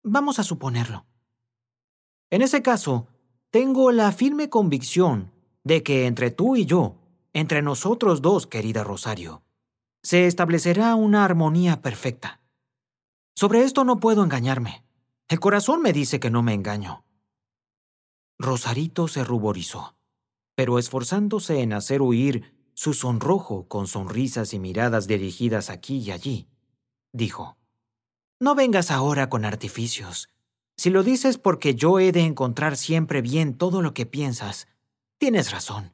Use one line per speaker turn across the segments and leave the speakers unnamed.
Vamos a suponerlo. En ese caso, tengo la firme convicción de que entre tú y yo, entre nosotros dos, querida Rosario, se establecerá una armonía perfecta. Sobre esto no puedo engañarme. El corazón me dice que no me engaño. Rosarito se ruborizó, pero esforzándose en hacer huir su sonrojo con sonrisas y miradas dirigidas aquí y allí, dijo: No vengas ahora con artificios. Si lo dices porque yo he de encontrar siempre bien todo lo que piensas, tienes razón.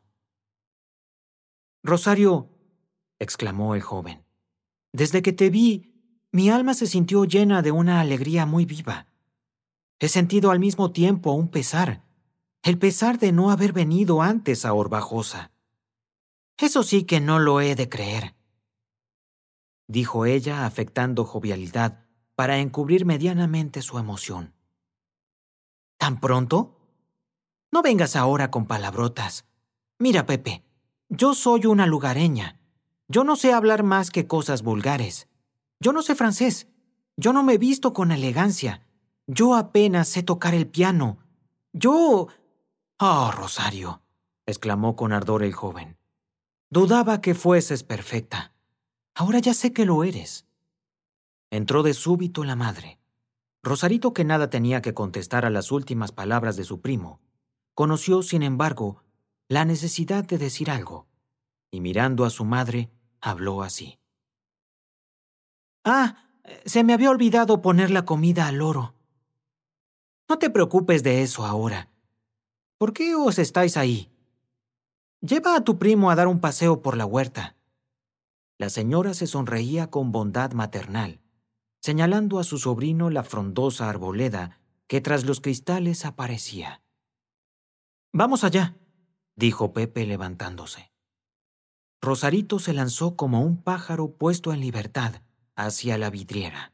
Rosario, exclamó el joven, desde que te vi, mi alma se sintió llena de una alegría muy viva. He sentido al mismo tiempo un pesar, el pesar de no haber venido antes a Orbajosa. Eso sí que no lo he de creer, dijo ella afectando jovialidad para encubrir medianamente su emoción. ¿Tan pronto? No vengas ahora con palabrotas. Mira, Pepe, yo soy una lugareña. Yo no sé hablar más que cosas vulgares. Yo no sé francés. Yo no me visto con elegancia. Yo apenas sé tocar el piano. Yo... Oh, Rosario, exclamó con ardor el joven. Dudaba que fueses perfecta. Ahora ya sé que lo eres. Entró de súbito la madre. Rosarito, que nada tenía que contestar a las últimas palabras de su primo, conoció, sin embargo, la necesidad de decir algo, y mirando a su madre, habló así. Se me había olvidado poner la comida al loro. No te preocupes de eso ahora. ¿Por qué os estáis ahí? Lleva a tu primo a dar un paseo por la huerta. La señora se sonreía con bondad maternal, señalando a su sobrino la frondosa arboleda que tras los cristales aparecía. Vamos allá, dijo Pepe levantándose. Rosarito se lanzó como un pájaro puesto en libertad hacia la vidriera.